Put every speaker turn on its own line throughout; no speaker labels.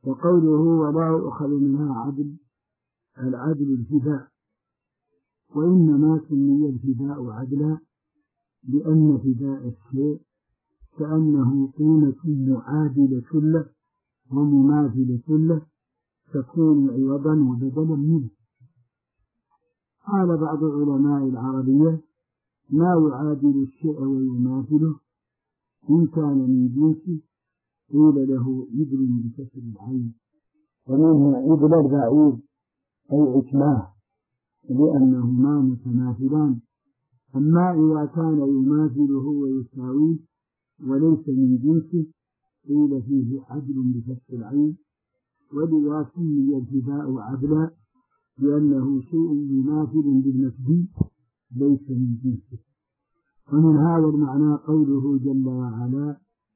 وقوله ولا يؤخذ منها عدل، العدل الفداء، وإنما سمي الفداء عدلا لأن فداء الشيء كأنه قيمة معادلة له ومماثلة له تكون عوضا وبدلا منه. قال بعض علماء العربية ما يعادل الشيء ويماثله إن كان من جنسه قيل له إبل بكسر العين، ومنه إبل البعير أي عتماه لأنهما متماثلان. أما إذا كان يماثله ويساويه وليس من جنسه قيل فيه عدل بكسر العين، ولذا سمي الفداء عدلا لأنه شيء يماثل بالمفدي ليس من جنسه. ومن هذا المعنى قوله جل وعلا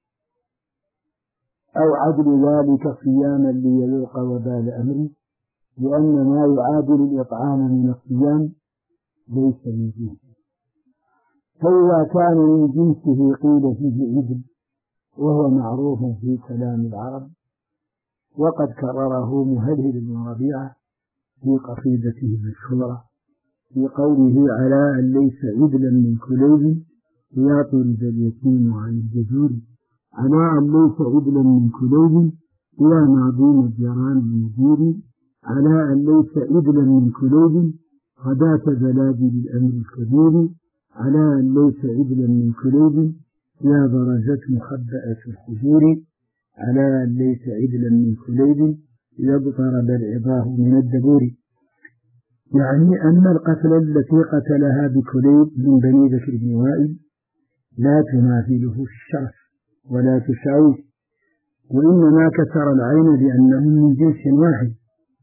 أو عدل ذلك صياما ليذوق وبال أمره، لأن ما يعادل الإطعام من الصيام ليس من جنسه. فإذا كان من جنسه قيل فيه عدل، وهو معروف في كلام العرب، وقد كرره مهلهل بن ربيعة في قصيدته المشهورة في قوله على أن ليس عدلا من كليب يا طرد اليتيم عن الجزور، على أن ليس عدلا من كليب يا ناظم الجيران المدير، على أن ليس عدلا من كليب غداة زلازل الأمر الكبير، على أن ليس عدلا من كليب يا برزت مخبأة الحجور، على أن ليس عدلا من كليب يضطرب العظاه من الدبور. يعني أن القتل التي قتلها بكليب من بني بكر بن وائل لا تماثله في الشرف ولا تساويه، وإنما كسر العين لأنهم من جنس واحد.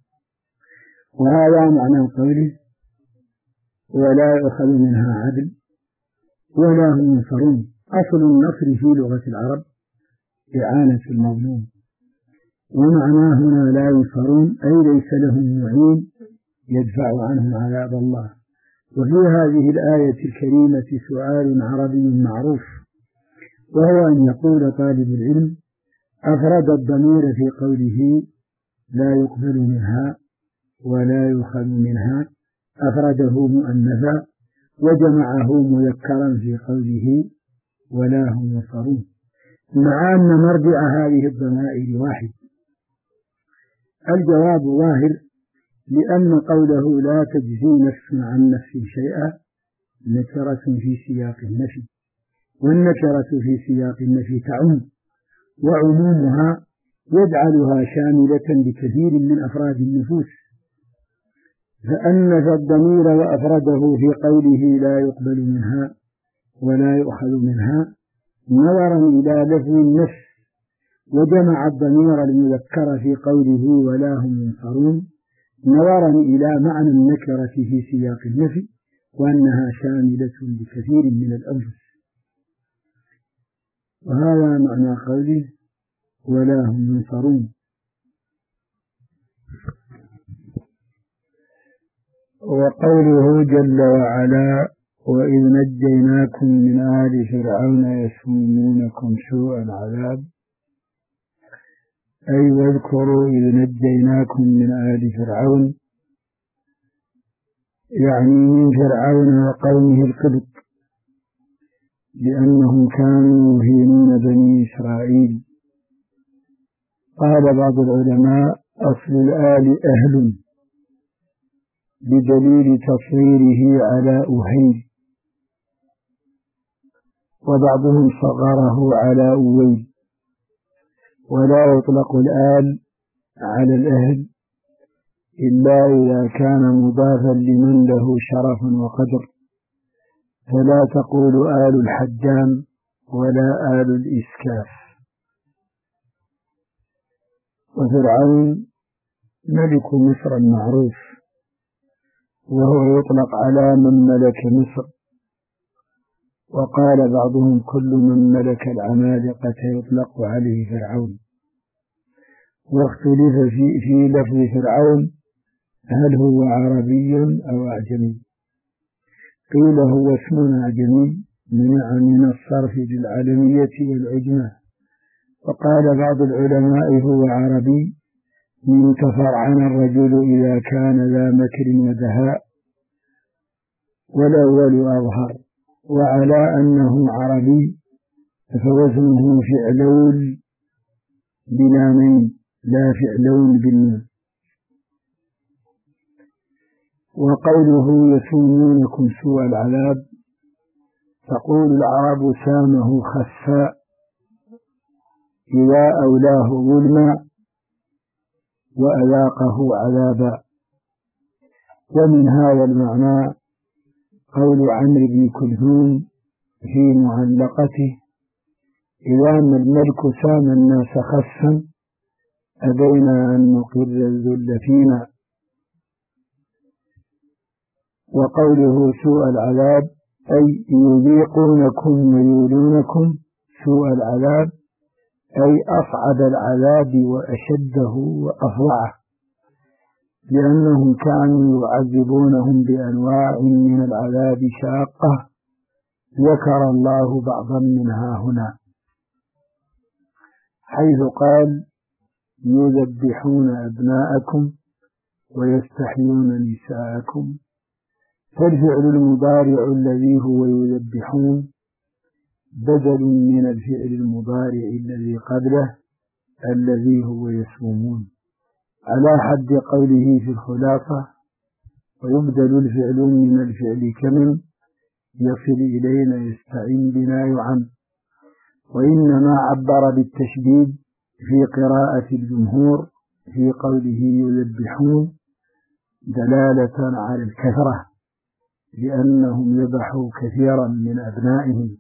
وهذا معنى قوله ولا يؤخذ منها عدل ولا هم ينصرون. أصل النصر في لغة العرب إعانة المظلوم، ومعناه هنا لا ينصرون أي ليس لهم معين يدفع عنهم عذاب الله. وفي هذه الآية الكريمة سؤال عربي معروف، وهو أن يقول طالب العلم أفرد الضمير في قوله لا يقبل منها ولا يؤخذ منها، أفرده مؤنثا وجمعه مذكرا في قوله ولا هم ينصرون، مع أن مرجع هذه الضمائر واحد. الجواب ظاهر، لأن قوله لا تجزي نفس عن نفس شيئا نكرة في سياق النفي، والنكرة في سياق النفي تعم، وعمومها يجعلها شاملة لكثير من أفراد النفوس. فأنف الضمير وأفرده في قوله لا يقبل منها ولا يؤخذ منها نظرا إلى لفظ النفس، وجمع الضمير المذكر في قوله ولا هم ينصرون نظرا إلى معنى النكرة في سياق النفي، وأنها شاملة لكثير من الأنفس. وهذا معنى قوله ولا هم ينصرون. وقوله جل وعلا وإذ نجيناكم من آل فرعون يسومونكم سوء العذاب، أي واذكروا إذ نجيناكم من آل فرعون، يعني من فرعون وقومه القبط، لأنهم كانوا يهينون بني إسرائيل. قال بعض العلماء أصل الآل أهل بدليل تصويره على أهيل، وبعضهم صغره على أويل. ولا يطلق الآل على الأهل إلا إذا كان مضافا لمن له شرف وقدر، فلا تقول آل الحجام ولا آل الإسكاف. وفرعون ملك مصر المعروف، وهو يطلق على من ملك مصر، وقال بعضهم كل من ملك العمالقة يطلق عليه فرعون. واختلف في لفظ فرعون هل هو عربي أو أعجمي، قيل هو اسم أعجمي منع من الصرف للعلمية والعجمة، وقال بعض العلماء هو عربي من تفرعن الرجل إذا كان ذا مكر ودهاء، والأول أظهر. وعلى أنه عربي فوزنه فعلول بلامين لا فعلون بالنون. وقوله يسومونكم سوء العذاب، تقول العرب سامه خفاء إذا أولاه ظلما وأذاقه عذابا. ومن هذا المعنى قول عمرو بن كلثوم في معلقته: إذا ما الملك سام الناس خفا أبينا أن نقر الذل فينا. وقوله سوء العذاب أي يذيقونكم ويولونكم سوء العذاب، أي أصعب العذاب وأشده وأفظعه، لأنهم كانوا يعذبونهم بأنواع من العذاب شاقة ذكر الله بعضا منها هنا، حيث قال: يذبحون أبناءكم ويستحيون نساءكم. فالفعل المضارع الذي هو يذبحون بدل من الفعل المضارع الذي قبله الذي هو يسومون، على حد قوله في الخلاصة: ويبدل الفعل من الفعل كمن يصل إلينا يستعين بنا يعم. وإنما عبر بالتشديد في قراءة الجمهور في قوله يذبحون دلالة على الكثرة، لأنهم ذبحوا كثيرا من أبنائهم.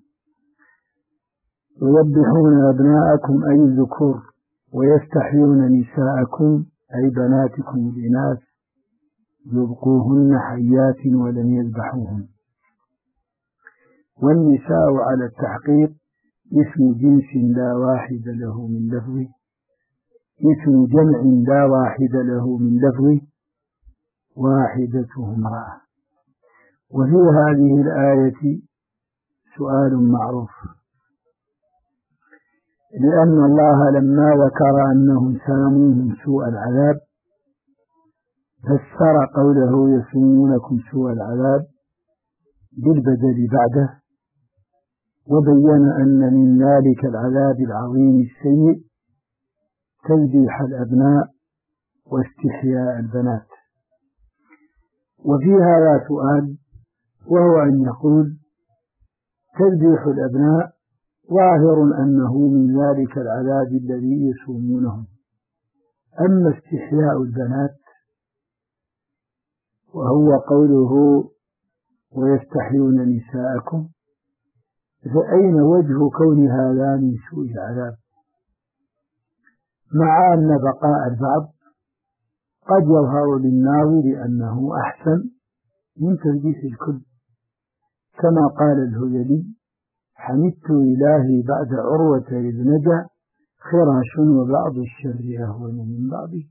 يذبحون أبناءكم أي الذكور، ويستحيون نساءكم أي بناتكم الإناث، يبقوهن حيات ولم يذبحوهن. والنساء على التحقيق اسم جنس لا واحد له من لفظه، اسم جمع لا واحد له من لفظه، واحدته امرأة. وفي هذه الآية سؤال معروف، لأن الله لما ذكر أنهم ساموهم سوء العذاب فسر قوله يسومونكم سوء العذاب بالبدل بعده، وبين أن من ذلك العذاب العظيم السيء تذبيح الأبناء واستحياء البنات. وفي هذا سؤال، وهو أن يقول: تذبيح الأبناء ظاهر أنه من ذلك العذاب الذي يسومونه، أما استحياء البنات وهو قوله ويستحيون نساءكم، فأين وجه كون هذا من سوء العذاب؟ مع أن بقاء البعض قد يظهر للناظر أنه أحسن من تلبيس الكل، كما قال الهذلي: حمدت إلهي بعد عروة إذ نجا خراش وبعض الشر أهون من بعضه.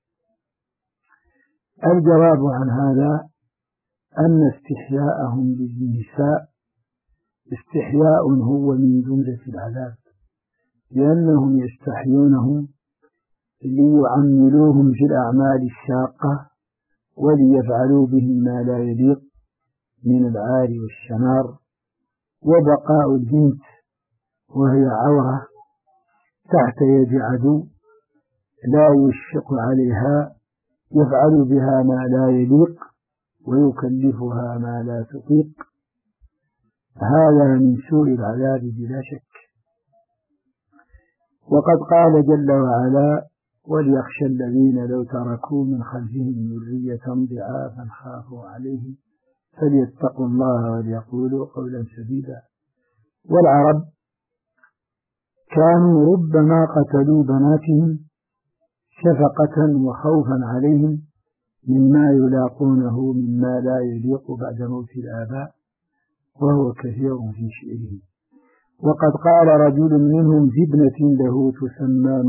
الجواب عن هذا أن استحياءهم بالنساء استحياء هو من جملة العذاب، لأنهم يستحيونهم ليعملوهم في الأعمال الشاقة وليفعلوا بهم ما لا يليق من العار والشنار. وبقاء البنت وهي عورة تحت يد عدو لا يشفق عليها يفعل بها ما لا يليق ويكلفها ما لا تطيق، هذا من سوء العذاب بلا شك. وقد قال جل وعلا: وليخشى الذين لو تركوا من خلفهم ذرية ضعافا خافوا عليهم فليتقوا الله وليقولوا قولا سديدا. والعرب كانوا ربما قتلوا بناتهم شفقة وخوفا عليهم مما يلاقونه مما لا يليق بعد موت الآباء، وهو كثير في شعرهم. وقد قال رجل منهم في ابنة له تسمى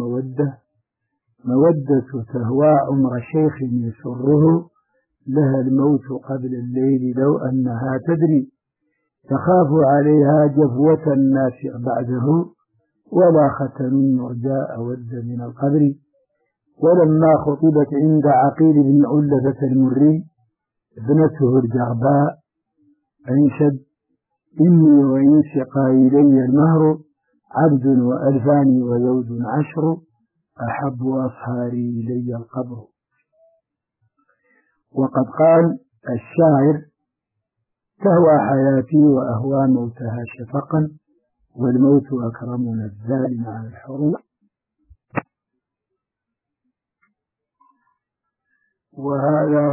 مودة تهوى عمر شيخ يسره، لها الموت قبل الليل لو أنها تدري، تخاف عليها جفوة الناس بعده، ولا ختن يرجى أود من القبر. ولما خطبت عند عقيل بن علبة المري ابنته الجغباء أنشد: إني وإن سقى إلي المهر عبد وألفاني وزوج عشر، أحب أصهاري إلي القبر. وقد قال الشاعر: تهوى حياتي وأهوى موتها شفقا، والموت أكرم من الظالم على الحر. وهذا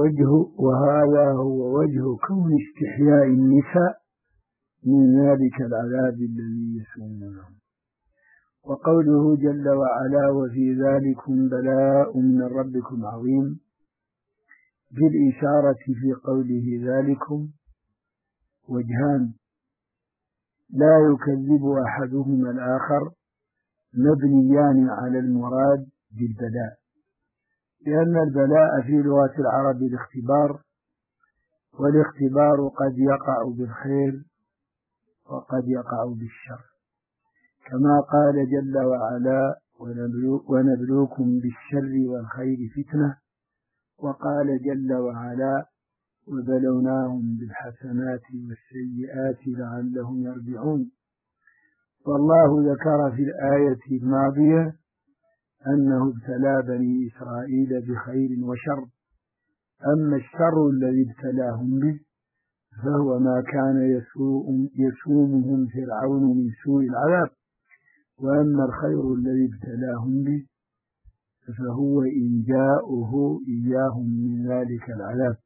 هو وجه كون استحياء النساء من ذلك العذاب الذي يسومونه. وقوله جل وعلا: وفي ذلكم بلاء من ربكم عظيم، بالإشارة في قوله ذلكم وجهان لا يكذب أحدهما الآخر، مبنيان على المراد بالبلاء، لأن البلاء في لغة العرب الاختبار، والاختبار قد يقع بالخير وقد يقع بالشر، كما قال جل وعلا: ونبلوكم بالشر والخير فتنة، وقال جل وعلا: وبلوناهم بالحسنات والسيئات لعلهم يرجعون. والله ذكر في الآية الماضية أنه ابتلى بني إسرائيل بخير وشر، أما الشر الذي ابتلاهم به فهو ما كان يسومهم فرعون من سوء العذاب، وأما الخير الذي ابتلاهم به فهو إنجاؤه إياهم من ذلك العذاب.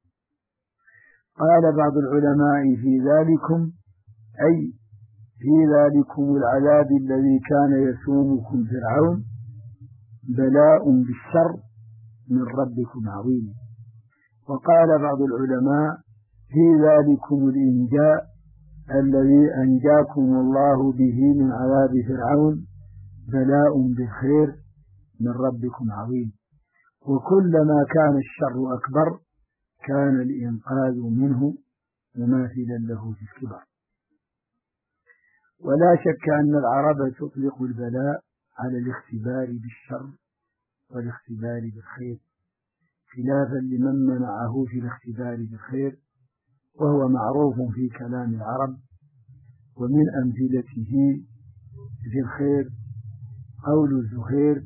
قال بعض العلماء: في ذلكم أي في ذلكم العذاب الذي كان يسومكم فرعون بلاء بالشر من ربكم عظيم. وقال بعض العلماء: في ذلكم الإنجاء الذي أنجاكم الله به من عذاب فرعون بلاء بالخير من ربكم عظيم. وكلما كان الشر أكبر كان الإنقاذ منه مماثلا له في الكبر. ولا شك أن العرب تطلق البلاء على الاختبار بالشر والاختبار بالخير، خلافا لمن منعه في الاختبار بالخير، وهو معروف في كلام العرب. ومن أمثلته في الخير قول الزهير: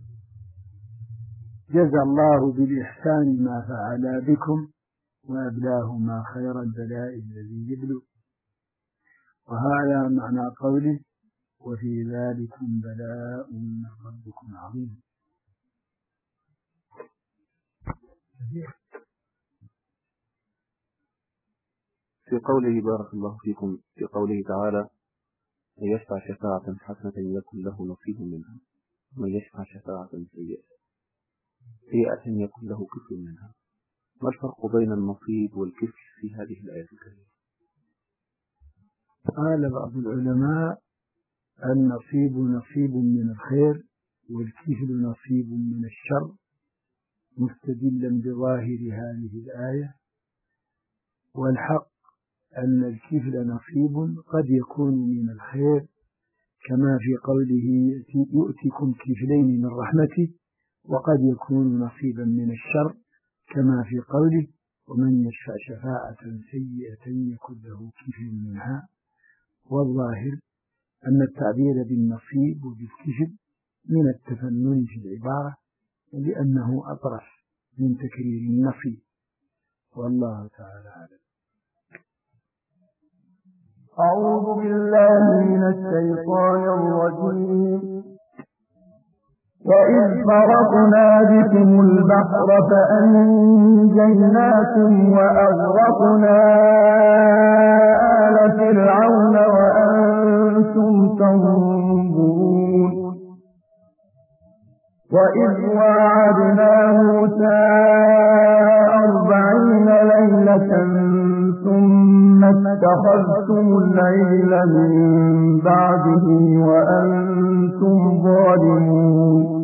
جزى الله بالإحسان ما فعل بكم، وأبلاهما خير البلاء الذي يبلو. وهذا معنى قوله: وفي ذلكم بلاء من ربكم عظيم.
في قوله بارك الله فيكم، في قوله تعالى: من يشفع شفاعة حسنة يكن له نصيب منها، ومن يشفع شفاعة سيئة يكن له كفل منها. ما الفرق بين النصيب والكفل في هذه الآية الكريمة؟
قال بعض العلماء: النصيب نصيب من الخير، والكفل نصيب من الشر، مستدلا بظاهر هذه الآية. والحق أن الكفل نصيب قد يكون من الخير، كما في قوله: يؤتكم كفلين من رحمته، وقد يكون نصيبا من الشر، كما في قوله: ومن يشفع شفاعة سيئة يكن له كفل منها. والظاهر أن التعبير بالنصيب وبالكفل من التفنن في العبارة، لأنه أطرف من تكرير النصيب، والله تعالى أعلم.
أعوذ بالله من الشيطان الرجيم. وإذ فرقنا بكم البحر فأنجيناكم وأغرقنا آل فرعون وأنتم تنظرون. وإذ وعدنا موسى 40 ليلة ثم اتخذتم العجل من بعده وأنتم ظالمون.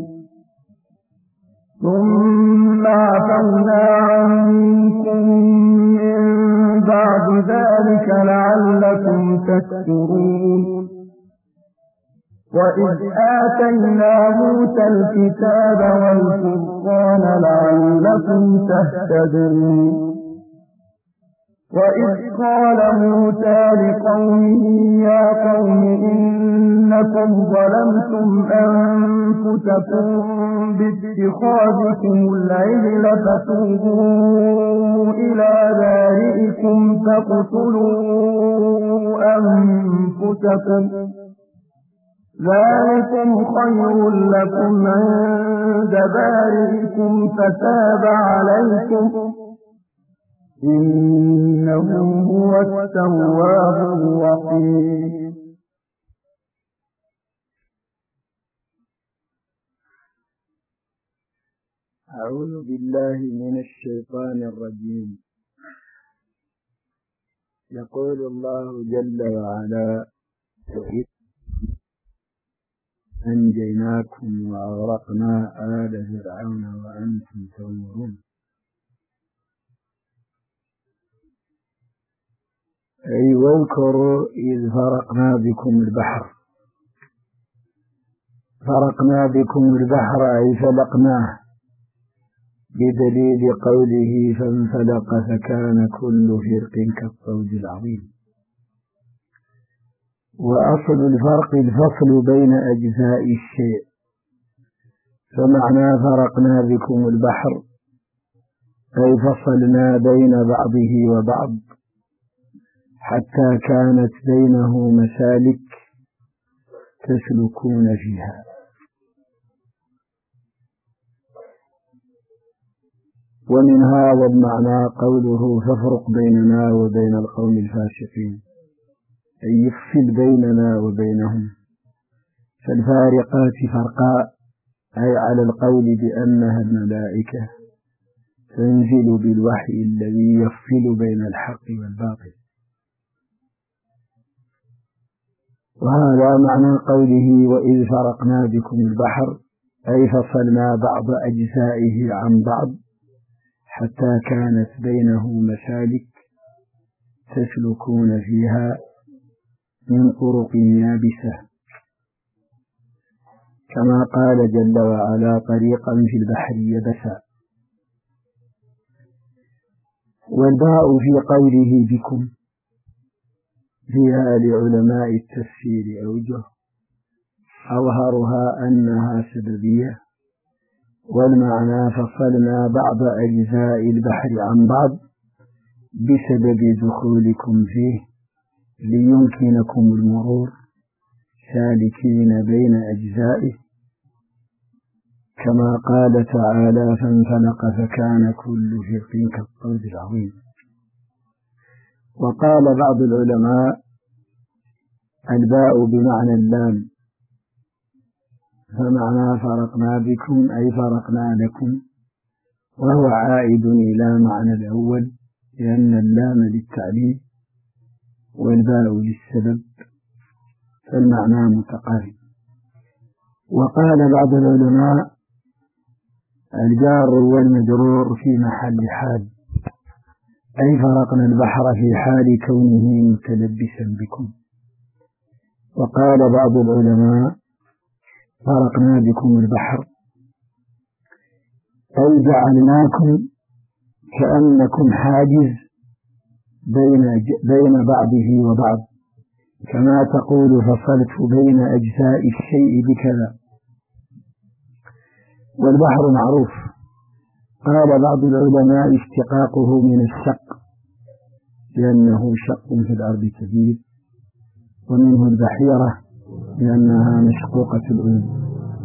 ثم عفونا عنكم من بعد ذلك لعلكم تشكرون. وإذ آتينا موسى الكتاب والفرقان لعلكم تهتدون وإذ قال موسى لقومه يا قوم إنكم ظلمتم أنفسكم باتخاذكم العجل فتوبوا إلى بارئكم فاقتلوا أنفسكم ذلكم خير لكم عند بارئكم فتاب عليكم إنه هو التواب الرحيم
أعوذ بالله من الشيطان الرجيم. يقول الله جل وعلا وإذ أنجيناكم وأغرقنا آل فرعون وأنتم تنظرون أي واذكروا إذ فرقنا بكم البحر أي فلقناه بدليل قوله فانفلق فكان كل فرق كالطود العظيم. وأصل الفرق الفصل بين أجزاء الشيء، فمعنى فرقنا بكم البحر أي فصلنا بين بعضه وبعض حتى كانت بينه مسالك تسلكون فيها. ومن هذا المعنى قوله فافرق بيننا وبين القوم الفاسقين أي يفصل بيننا وبينهم. فالفارقات فرقاء أي على القول بأنها الملائكة تنزل بالوحي الذي يفصل بين الحق والباطل. وهذا معنى قوله وإذ فرقنا بكم البحر أي فصلنا بعض أجزائه عن بعض حتى كانت بينه مسالك تسلكون فيها من طرق يابسة، كما قال جل وعلا طريقا في البحر يبسا. والباء في قوله بكم فيها لعلماء التفسير أوجه، أظهرها أنها سببية، والمعنى فصلنا بعض أجزاء البحر عن بعض بسبب دخولكم فيه ليمكنكم المرور سالكين بين أجزائه، كما قال تعالى فانفلق فكان كل فرق كالطود العظيم. وقال بعض العلماء الباء بمعنى اللام، فمعنى فرقنا بكم أي فرقنا لكم، وهو عائد إلى معنى الأول لأن اللام للتعليل والباء للسبب، فالمعنى متقارب. وقال بعض العلماء الجار والمجرور في محل حال أي فرقنا البحر في حال كونه متلبسا بكم. وقال بعض العلماء فرقنا بكم البحر أي جعلناكم كأنكم حاجز بين بعضه وبعض، كما تقول فصلت بين أجزاء الشيء بكذا. والبحر معروف، قال بعض العلماء اشتقاقه من الشق لأنه شق في الأرض كبير، ومنه البحيرة لأنها مشقوقة العيون.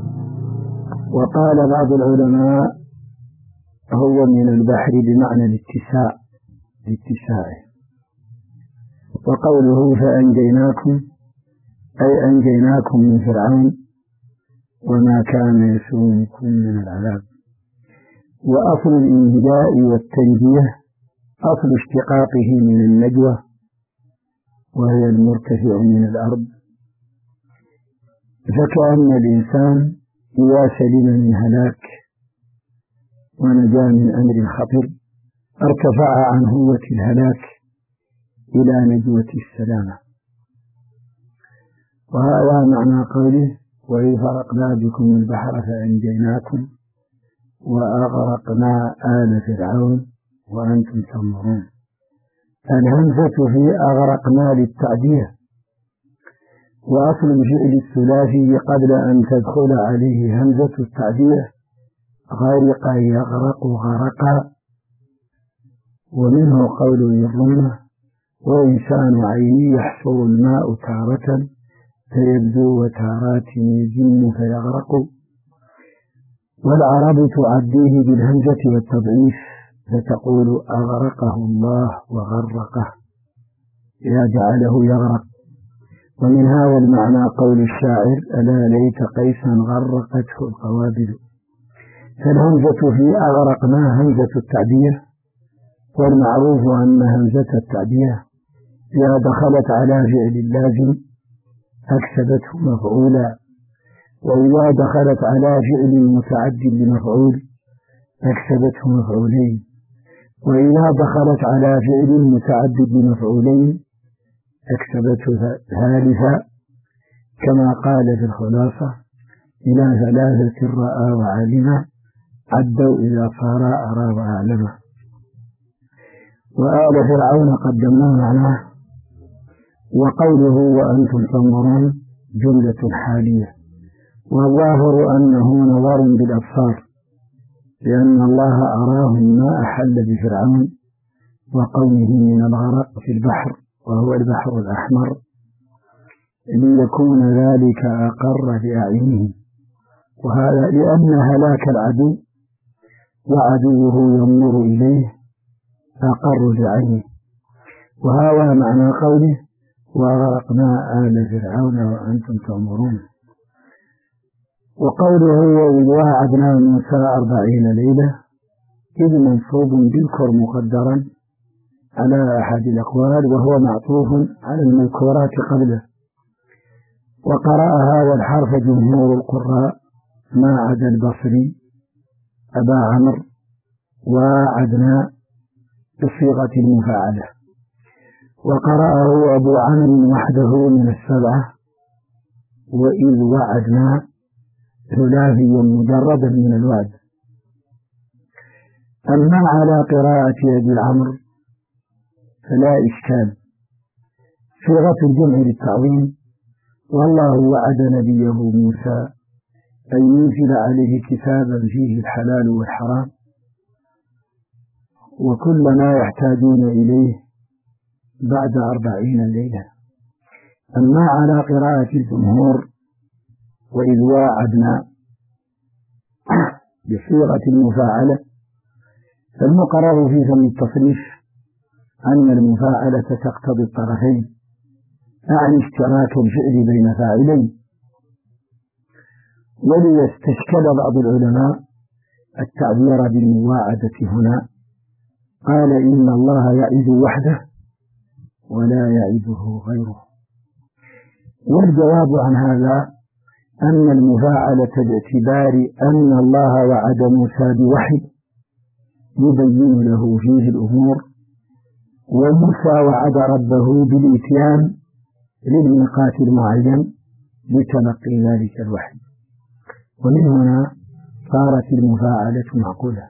وقال بعض العلماء هو من البحر بمعنى الاتساع. وقوله فأنجيناكم أي أنجيناكم من فرعون وما كان يسومكم من العذاب. وأصل الإنجاء والتنجية أصل اشتقاقه من النجوة، وهي المرتفع من الأرض، فكأن الإنسان إذا سلم من هلاك ونجا من أمر خطر ارتفع عن هوة الهلاك إلى نجوة السلامة. وهذا معنى قوله وإذ فرقنا بكم البحر فأنجيناكم وأغرقنا آل فرعون وأنتم تنظرون. الهمزة في أغرقنا للتعدية، وأصل الفعل الثلاثي قبل أن تدخل عليه همزة التعدية غرق يغرق غرقا، ومنه قول الضمة وإنسان عيني يحصر الماء تارة فيبدو وتارات يجن فيغرق. والعرب تعديه بالهمزة والتضعيف فتقول أغرقه الله وغرقه إذا جعله يغرق. ومن هذا المعنى قول الشاعر ألا ليت قيسا غرقته القوابل. فالهمزة في أغرقنا همزة التعدية، والمعروف أن همزة التعدية إذا دخلت على فعل اللازم أكسبته مفعولا، وإذا دخلت على فعل متعد لمفعول أكسبته مفعولين، وإذا دخلت على فعل متعدد لمفعولين أكسبته ثالثا، كما قال في الخلاصة إلى ثلاثة رأى وعلم عدوا إذا صار أرى وأعلم. وآل فرعون قدمناه معناه. وقوله وأنتم تنظرون جملة حالية، والظاهر أنه نظر بالأبصار، لأن الله أراهم ما أحل بفرعون وقومه من الغرق في البحر وهو البحر الأحمر، ليكون ذلك أقر لأعينهم، وهذا لأن هلاك العدو وعدوه ينظر إليه أقر لعينه. وهذا معنى قوله وأغرقنا آل فرعون وأنتم تنظرون. وقوله وإذ واعدنا موسى 40 ليلة إذ منصوب بالكر مقدرا على أحد الأقوال، وهو معطوف على المذكورات قبله. وقرأ هذا الحرف جمهور القراء ما عدا البصري أبا عمرو واعدنا بصيغة المفاعلة، وقرأه أبو عمرو وحده من السبعة وإذ وعدنا ثلاثيا مجردا من الوعد. أما على قراءة أبي العمرو فلا إشكال، صيغة الجمع للتعظيم، والله وعد نبيه موسى أن ينزل عليه كتابا فيه الحلال والحرام وكل ما يحتاجون إليه بعد 40 ليلة. أما على قراءة الجمهور وإذ واعدنا بصيغة المفاعلة فالمقرر في فم التصريف أن المفاعلة تقتضي الطرفين، أعني اشتراك الفعل بين فاعلين. وليستشكل بعض العلماء التعبير بالمواعدة هنا، قال إن الله يعد وحده ولا يعده غيره. والجواب عن هذا أن المفاعلة باعتبار أن الله وعد موسى بوحي يبين له فيه الأمور، وموسى وعد ربه بالإتيان للميقات المعين لتلقي ذلك الوحي، ومن هنا صارت المفاعلة معقولة.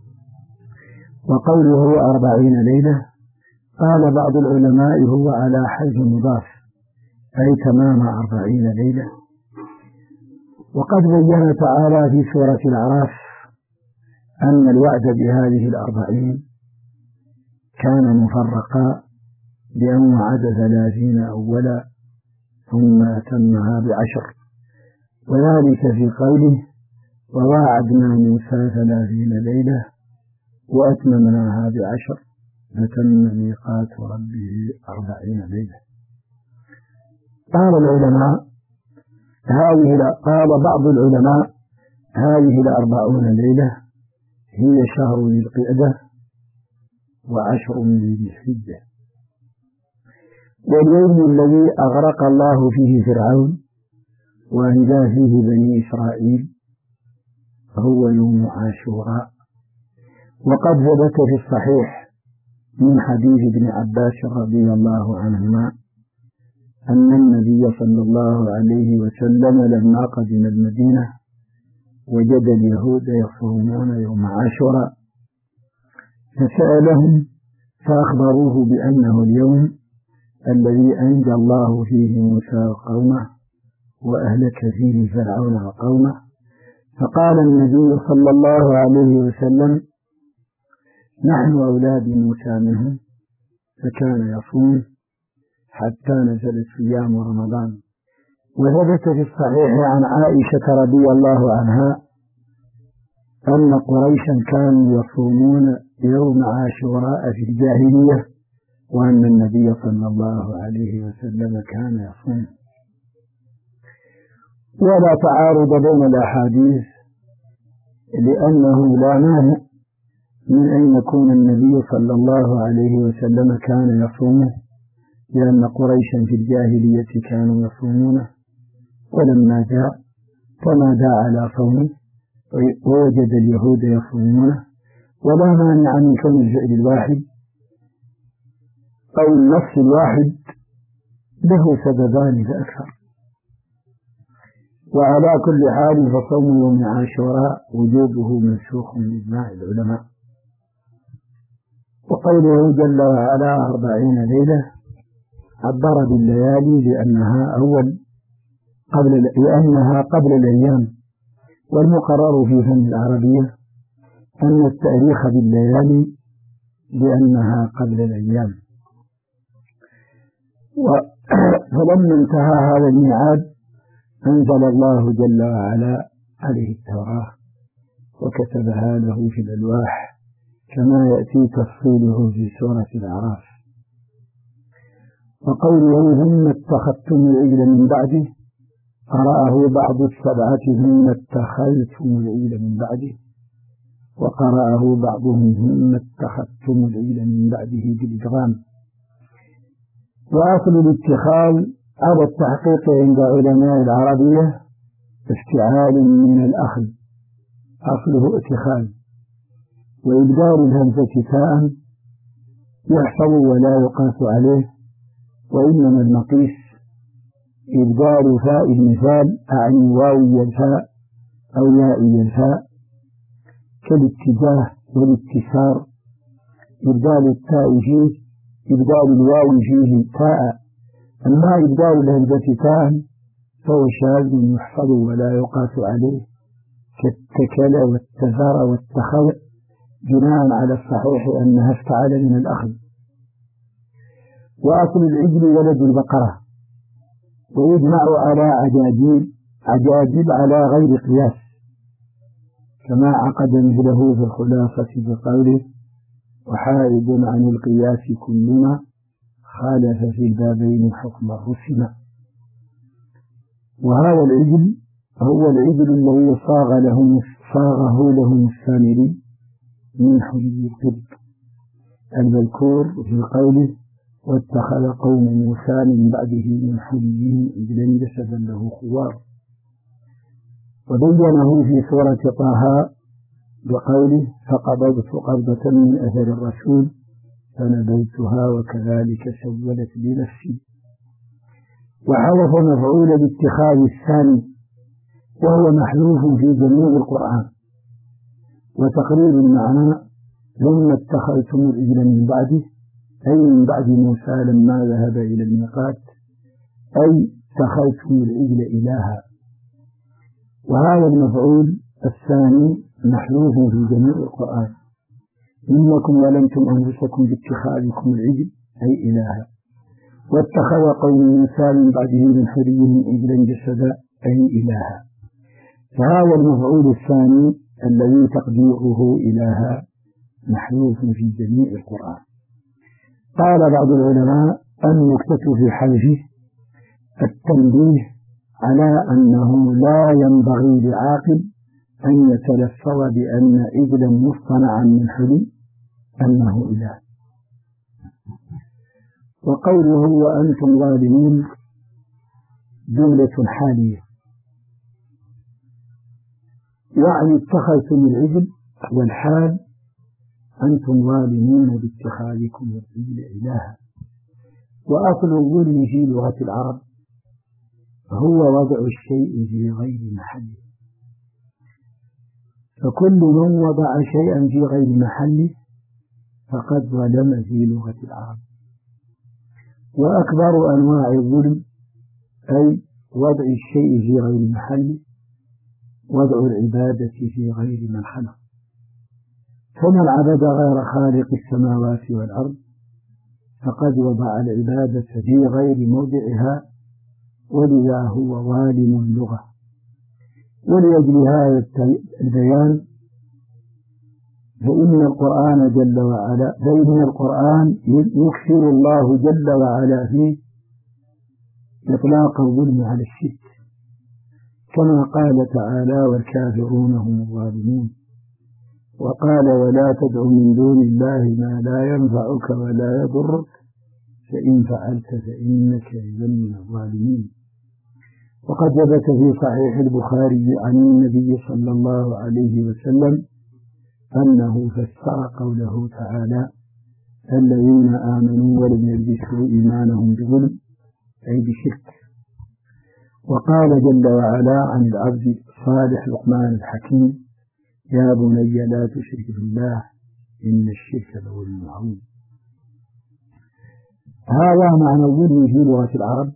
وقوله 40 ليلة قال بعض العلماء هو على حيث مضاف أي تمام 40 ليلة. وقد بين تعالى في سورة الأعراف أن الوعد بهذه 40 كان مفرقا، بأن وعد 30 أولا ثم أتمها ب10، وذلك في قوله وواعدنا موسى 30 ليلة وأتممناها ب10 فتم ميقات ربه 40 ليلة. قال بعض العلماء هذه 40 ليلة هي شهر ذي القعدة و10 من ذي الحجة، واليوم الذي أغرق الله فيه فرعون وأنجى فيه بني إسرائيل هو يوم عاشوراء. وقد ثبت في الصحيح من حديث ابن عباس رضي الله عنهما أن النبي صلى الله عليه وسلم لما قدم المدينة وجد اليهود يصومون يوم عاشوراء، فسألهم فأخبروه بأنه اليوم الذي أنجى الله فيه موسى وقومه وأهلك فيه فرعون وقومه. فقال النبي صلى الله عليه وسلم: نحن أولاد موسى منهم، فكان يصوم حتى نزلت صيام رمضان. وثبت في الصحيح عن عائشة رضي الله عنها أن قريشا كانوا يصومون يوم عاشوراء في الجاهلية، وأن النبي صلى الله عليه وسلم كان يصوم. ولا تعارض بين الأحاديث، لأنه لا مانع من أن يكون النبي صلى الله عليه وسلم كان يصومه، لأن قريشا في الجاهلية كانوا يصومونه، ولما جاء تمادى على صومه ووجد اليهود يصومونه. ولا مانع من كون الفعل الواحد أو النص الواحد له سببان فأكثر. وعلى كل حال فصوم يوم عاشوراء وجوبه منسوخ من إجماع العلماء. وقوله جل وعلا 40 ليلة عبر بالليالي لأنها قبل الأيام، والمقرر في فن العربية أن التاريخ بالليالي لأنها قبل الأيام. فلما انتهى هذا الميعاد أنزل الله جل وعلا عليه التوراة وكتبها له في الألواح، كما يأتي تفصيله في سورة الأعراف. وقوله ثم اتخذتم العجل من بعده قرأه بعض السبعة ثم اتخذتم العجل من بعده، وقرأه بعضهم ثم اتخذتم العجل من بعده بالإدغام. وأصل الاتخاذ على التحقيق عند علماء العربية افتعال من الأخذ، أصله اتخاذ، وإبدال الهمزة تاء يحفظ ولا يقاس عليه، وإنما المقيس إبدال فاء المثال أعني واوي الفاء أو يائي الفاء، كالاتجاه والاتسار. إبدال التاء فيه إبدال الواو فيه تاء، أما إبدال الهمزة تاء فهو شاذ يحفظ ولا يقاس عليه، كالتكل والتذر والتخوع، بناء على الصحيح أنها افتعل من الأخذ. وأصل العجل ولد البقرة، ويجمع على عجاجيل على غير قياس، كما عقد مثله في الخلاصة بقوله وحائد عن القياس كلما خالف في البابين حكم الرسمة. وهذا العجل هو العجل الذي صاغه له السامري من حلي القبط المذكور في قوله واتخذ قوم موسى من بعده من حليهم عجلا جسدا له خوار. وبينه في سورة طه بقوله فقبضت قبضة من أثر الرسول فنبذتها وكذلك سولت بنفسي. وحذف مفعول الاتخاذ الثاني وهو محذوف في جميع القرآن. وتقرير المعنى ثم اتخذتم العجل من بعده أي من بعد موسى لما ذهب إلى الميقات، أي اتخذتم العجل إلها. وهذا المفعول الثاني محذوف في جميع القرآن، إنكم ظلمتم أنفسكم باتخاذكم العجل أي إلها. واتخذ قوم موسى من بعده من حليهم عجلا جسدا أي إلها. فهذا المفعول الثاني الذي تقديره إلها محذوف في جميع القرآن. قال بعض العلماء النكتة في حذفه التنبيه على أنه لا ينبغي لعاقل أن يتلفظ بأن عجلا مصطنعا من حلي أنه إله. وقوله وأنتم ظالمون جملة حالية، يعني اتخذتم العجل، والحال أنتم ظالمون باتخاذكم العجل إلها. وأصل الظلم في لغة العرب هو وضع الشيء في غير محله، فكل من وضع شيئا في غير محله فقد ظلم في لغة العرب. وأكبر أنواع الظلم أي وضع الشيء في غير محله وضع العبادة في غير من خلق، فمن عبد غير خالق السماوات والأرض فقد وضع العبادة في غير موضعها، ولذا هو ظالم اللغة. ولأجل هذا البيان فإن القرآن يكثر الله جل وعلا فيه إطلاق الظلم على الشرك، كما قال تعالى: والكافرون هم الظالمون. وقال: ولا تدع من دون الله ما لا ينفعك ولا يضرك فإن فعلت فإنك إذا من الظالمين. وقد ثبت في صحيح البخاري عن النبي صلى الله عليه وسلم أنه فسر قوله تعالى: الذين آمنوا ولم يلبسوا إيمانهم بظلم أي بشرك. وقال جل وعلا عن العبد صالح لقمان الحكيم: يا بني لا تشرك بالله إن الشرك لظلم عظيم. هذا معنى الظلم في لغة العرب.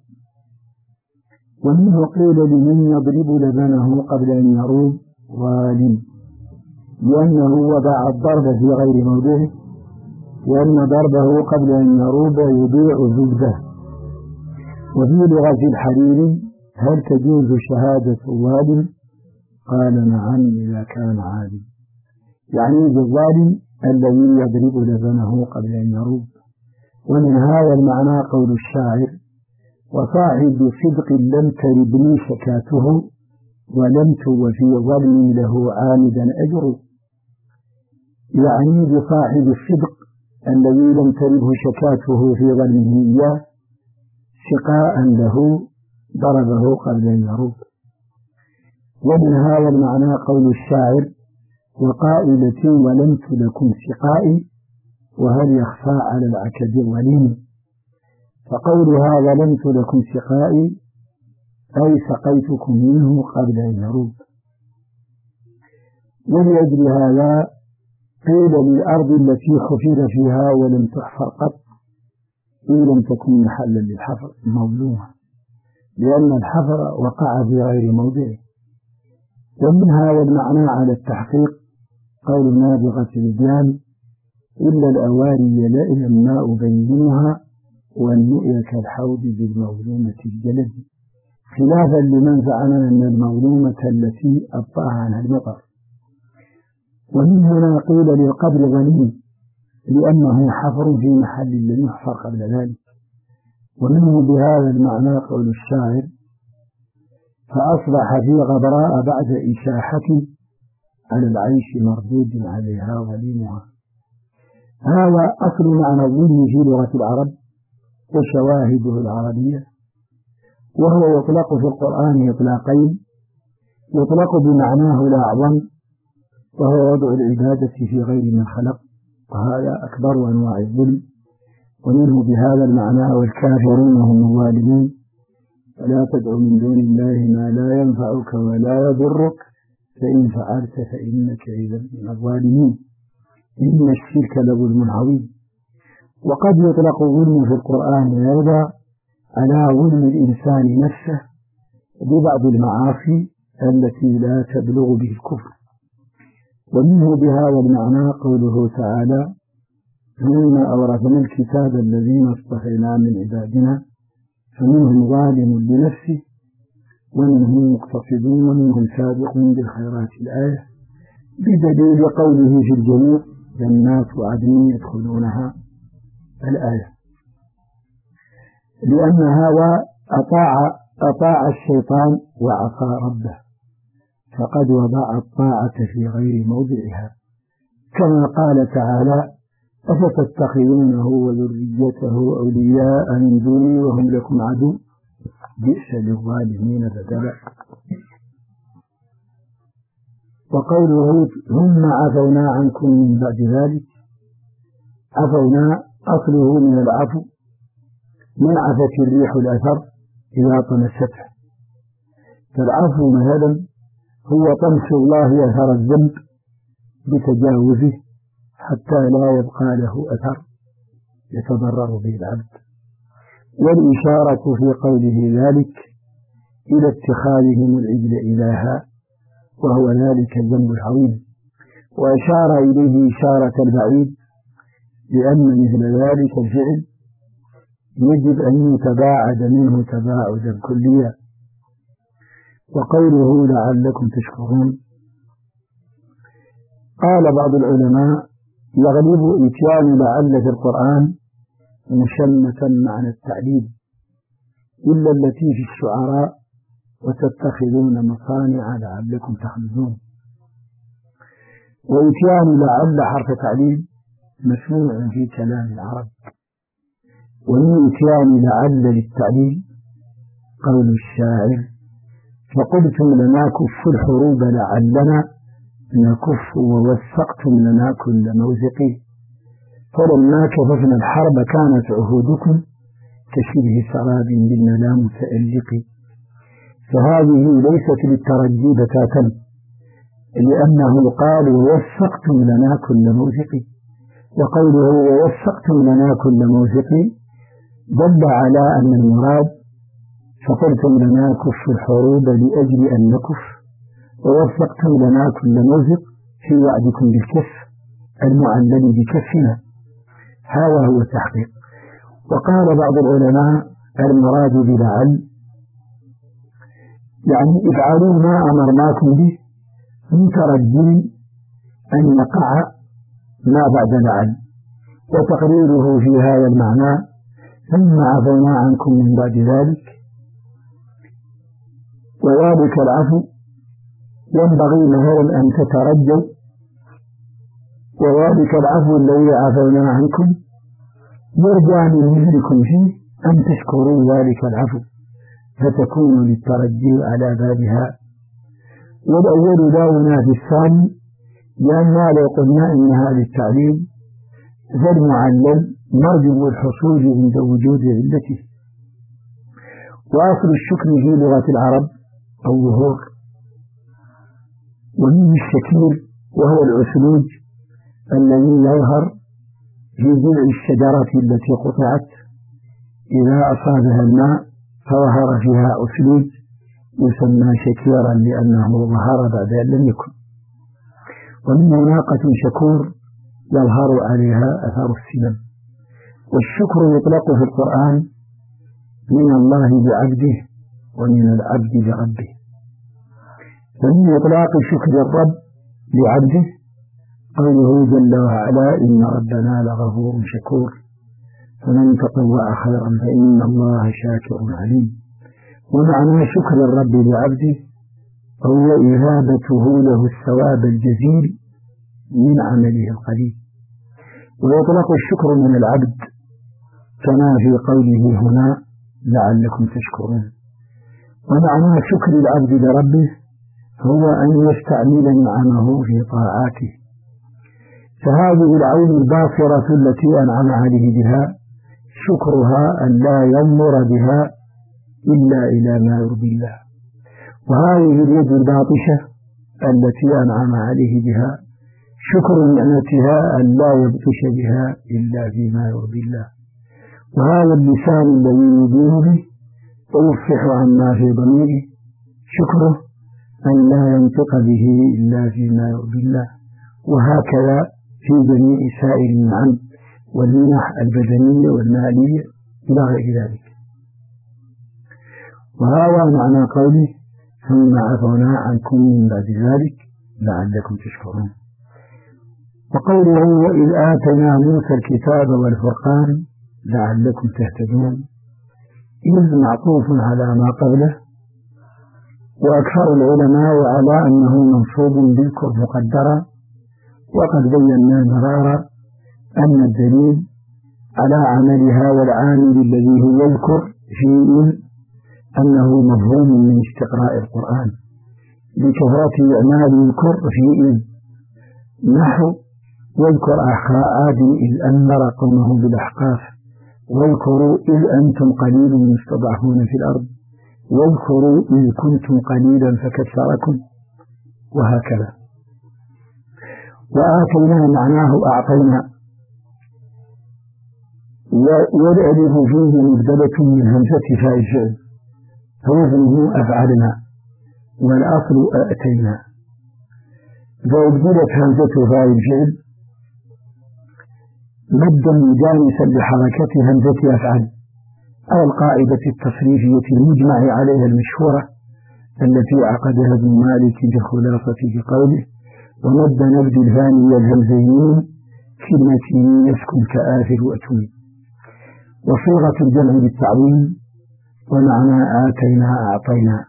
ومنه قيل لمن يضرب لبنه قبل أن يروب ظالم، لأنه وضع الضرب في غير موضعه، لأن ضربه قبل أن يروب يضيع زبده. وفي لغة الحريري: هل تجوز شهادة ظالم؟ قال: نعم إذا كان عالم، يعني بالظالم الذي يضرب لبنه قبل أن يروب. ومن هذا المعنى قول الشاعر: وصاحب صدق لم تربني شكاته ولمت وفي ظلمي له عامدا أجر، يعني بصاحب الصدق الذي لم تربه شكاته في ظلمه إياه شقاء له ضربه قبل أن يروب. ومن هذا المعنى قول الشاعر: وقائلة ولمت لكم سقائي وهل يخفى على العكد الظليم. فقولها ولمت لكم سقائي أي سقيتكم منه قبل أن يروب. ولأجل هذا قيل للأرض التي حفر فيها ولم تحفر قط إن لم تكن محلا للحفر مظلومة، لأن الحفر وقع في غير موضعه. ومن هذا المعنى على التحقيق قول النابغة البيان: إلا الأواري لئن الماء بينها والنؤية كالحوض بالمظلومة الجلد، خلافا لمن زعم أن المظلومة التي أبطأها عنها المطر. ومن هنا قيل للقبر غني لأنه حفر في محل لم يحفر قبل ذلك. ومنه بهذا المعنى قول الشاعر: فأصبح في غبراء بعد إشاحة على العيش مردود عليها ظليمها. هذا أصل معنى الظلم في لغة العرب وشواهده العربية، وهو يطلق في القرآن إطلاقين: يطلق بمعناه الأعظم وهو وضع العبادة في غير من خلق، وهذا أكبر أنواع الظلم. ومنه بهذا المعنى: والكافرون هم الظالمون، ولا تدع من دون الله ما لا ينفعك ولا يضرك فإن فعلت فإنك إذا من الظالمين إن الشرك لظلم عظيم. وقد يطلق الظلم في القرآن أيضا على ظلم الإنسان نفسه ببعض المعاصي التي لا تبلغ به الكفر. ومنه بهذا المعنى قوله تعالى: ثم أورثنا الكتاب الذين اصطفينا من عبادنا فمنهم ظالم لنفسه ومنهم مقتصد ومنهم سابق بالخيرات الآية، بدليل قوله في الجميع: جنات عدن يدخلونها الآية. لأن هذا أطاع الشيطان وعصى ربه، فقد وضع الطاعة في غير موضعها، كما قال تعالى: أفتتخذونه وذريته أولياء من دوني وهم لكم عدو بئس للظالمين بدلا. وقوله ثم عفونا عنكم من بعد ذلك، عفونا أصله من العفو، منعت الريح الأثر إذا طمسته. فالعفو مثلا هو طمس الله أثر الذنب بتجاوزه حتى لا يبقى له أثر يتضرر به العبد. والإشارة في قوله ذلك إلى اتخاذهم العجل إلها، وهو ذلك الذنب العظيم، وأشار إليه إشارة البعيد لأن مثل ذلك الفعل يجب أن يتباعد منه تباعدا كليا. وقوله لعلكم تشكرون، قال بعض العلماء يغلب إتيان لعل في القرآن مشمة معنى التعليل إلا التي في الشعراء وتتخذون مصانع لعلكم تخلدون. وإتيان لعل حرف تعليل مسموع في كلام العرب. ومن إتيان لعل للتعليل قول الشاعر فقلتم لنا كف الحروب لعلنا نكف ووثقتم لنا كل موثق فلما كففنا الحرب كانت عهودكم كشبه سراب بالملا متألق. فهذه ليست للترجي بتاتا لأنه قال ووثقتم لنا كل موثق، وقوله ووثقتم لنا كل موثق دل على أن المراد فقلتم لنا كف الحروب لأجل أن نكف، ووثقتم لنا كل موثق في وعدكم بالكف المعلل بكفنا. هذا هو التحقيق. وقال بعض العلماء المراد بلعل يعني افعلوا ما أمرناكم به مترجين أن يقع ما بعد لعل، وتقريره في هذا المعنى ثم عفونا عنكم من بعد ذلك. وذلك العفو ينبغي مثلا أن تترجوا، وذلك العفو الذي عفونا عنكم يرجى من مثلكم فيه أن تشكروا ذلك العفو فتكونوا للترجي على بابها. والأول لا ينافي الثاني، لأننا لو قلنا إنها للتعليل فالمعلل مرجو الحصول عند وجود علته. وأصل الشكر في لغة العرب الظهور، ومنه الشكير وهو العسلوج الذي يظهر في جذع الشجرة التي قطعت إذا أصابها الماء فظهر فيها عسلوج يسمى شكيرا لأنه ظهر بعد أن لم يكن. ومنه ناقة شكور يظهر عليها أثر السلم. والشكر يطلق في القرآن من الله بعبده ومن العبد لربه. فمن إطلاق شكر الرب لعبده قوله جل وعلا إن ربنا لغفور شكور فمن تطوع خيرا فإن الله شاكر عليم. ومعنى شكر الرب لعبده هو إهابته له الثواب الجزيل من عمله القليل. ويطلق الشكر من العبد كما في قوله هنا لعلكم تشكرون. ومعنى شكر العبد لربه هو أن يستعمل نعمه في طاعاته. فهذه العين الباصرة التي أنعم عليه بها شكرها أن لا ينظر بها إلا إلى ما يرضي الله. وهذه اليد الباطشة التي أنعم عليه بها شكر نعمتها أن لا يبطش بها إلا فيما يرضي الله. وهذا اللسان الذي يدين به ويفصح عما في ضميره شكره أن لا ينطق به إلا فيما يرضي الله. وهكذا في جميع سائر النعم والمنح البدنية والمالية إلى غير ذلك. وهذا معنى قوله ثم عفونا عنكم من بعد ذلك لعلكم تشكرون. وقوله وإذ آتينا موسى الكتاب والفرقان لعلكم تهتدون إذ معطوف على ما قبله. وأكثر العلماء على أنه منصوب بالكر مقدرا، وقد بينا مرارا أن الدليل على عملها والعامل الذي هو يذكر شيء أنه مفهوم من استقراء القرآن لكثرة أعمال الكر شيء نحو واذكر أخا عاد إذ أنذر قومه بالأحقاف واذكروا إذ أنتم قليل مستضعفون في الأرض واذكروا إذ كنتم قليلا فكثركم وهكذا. وآتينا معناه أعطينا، والألف فيه مبدلة من همزة فاء الفعل فوزنه أفعلنا، والأصل آتينا، فأبدلت همزة فاء الفعل مدا مجانسا لحركة همزة أفعل، أو القاعدة التصريفية المجمع عليها المشهورة التي عقدها ابن مالك بخلاصة بقوله: ومد نبذ الثاني الهمزين كلمة يسكن كآثر وأتوني. وصيغة الجمع بالتعظيم ومعنى آتينا أعطينا،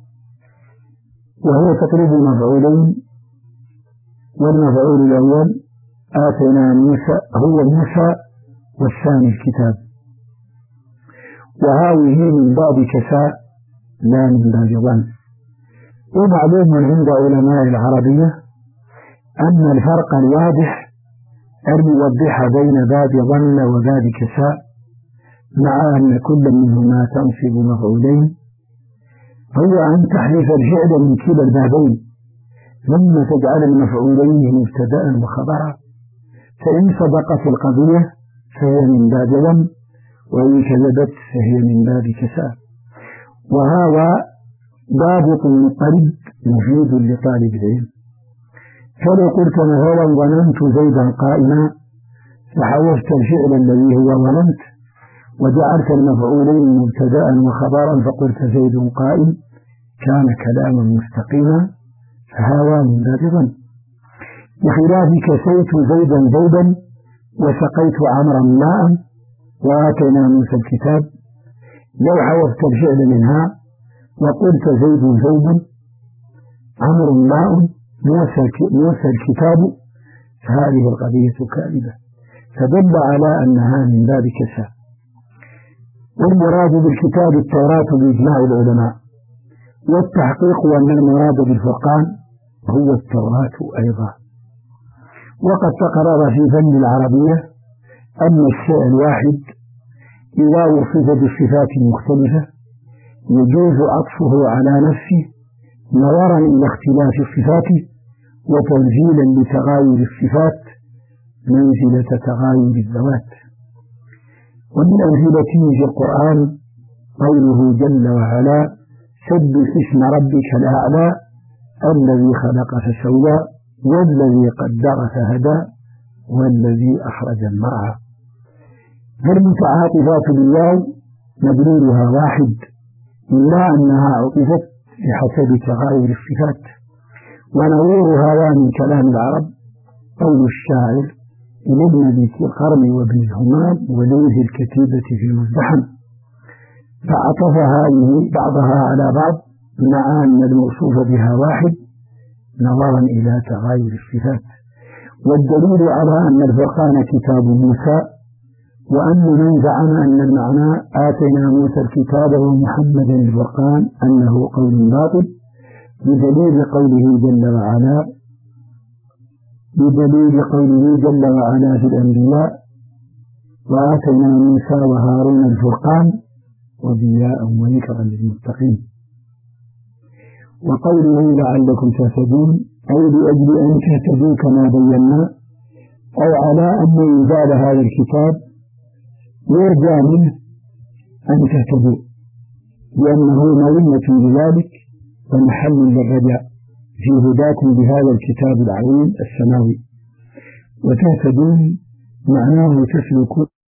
وهو تقريب المفعولين، والمفعول الأول آتينا موسى هو موسى، والثاني الكتاب، وهذه من باب كساء لا من باب ظن. ومعلوم عند علماء العربية أن الفرق الواضح أن يوضح بين باب ظن وباب كساء، مع أن كل منهما تنصب مفعولين، هو أن تحذف الفعل من كلا البابين ثم تجعل المفعولين مبتدأ وخبرا، فإن صدقت القضية فهي من باب ظن، وإن كذبت فهي من باب كساء. وهذا ضابط منقرض مفيد لطالب العلم. فلو قلت مثلا ظننت زيدا قائما فحذفت الفعل الذي هو ظننت وجعلت المفعولين مبتدأ وخبرا فقلت زيد قائم، كان كلاما مستقيما، فهذا من باب ظن. بخلاف كسيت زيدا زيدا وسقيت عمرا ماء وآتينا موسى الكتاب، لو حذفت الفعل منها وقلت زيد زيد عمر ماء موسى الكتاب، فهذه القضية كاذبة، فدل على أنها من باب كساء. والمراد بالكتاب التوراة بإجماع العلماء، والتحقيق أن المراد بالفرقان هو التوراة أيضا. وقد تقرر في فن العربية أن الشيء الواحد إذا وصف بصفات مختلفة يجوز عطفه على نفسه نظرا إلى اختلاف صفاته وتنزيلا لتغاير الصفات منزلة تغاير الذوات. ومن أمثلته في القرآن قوله جل وعلا: سبح اسم ربك الأعلى الذي خلق فسوى والذي قدر فهدى والذي أخرج المرعى. فالمتعاطفات بالواو مدلولها واحد، إلا أنها عطفت بحسب تغاير الصفات. ونظير هذا من كلام العرب قول الشاعر: إلى ابن في القرن وابن الهمام وليه الكتيبة في المزدحم، فعطف هذه بعضها على بعض مع أن الموصوف بها واحد نظرا إلى تغاير الصفات. والدليل على أن الفرقان كتاب موسى، وأن من زعم أن المعنى آتينا موسى الكتاب ومحمدا الفرقان أنه قول باطل، بدليل قوله جل وعلا في الأنبياء: وآتينا موسى وهارون الفرقان وضياء وذكرا للمتقين. وقوله لعلكم تهتدون أي لأجل أن تهتدوا كما بينا، أو على أن إنزال هذا الكتاب يرجى منه أن تهتدوا، لأنه مظنة بذلك ومحل للرجاء في هداكم بهذا الكتاب العظيم السماوي. وتهتدون معناه تسلكون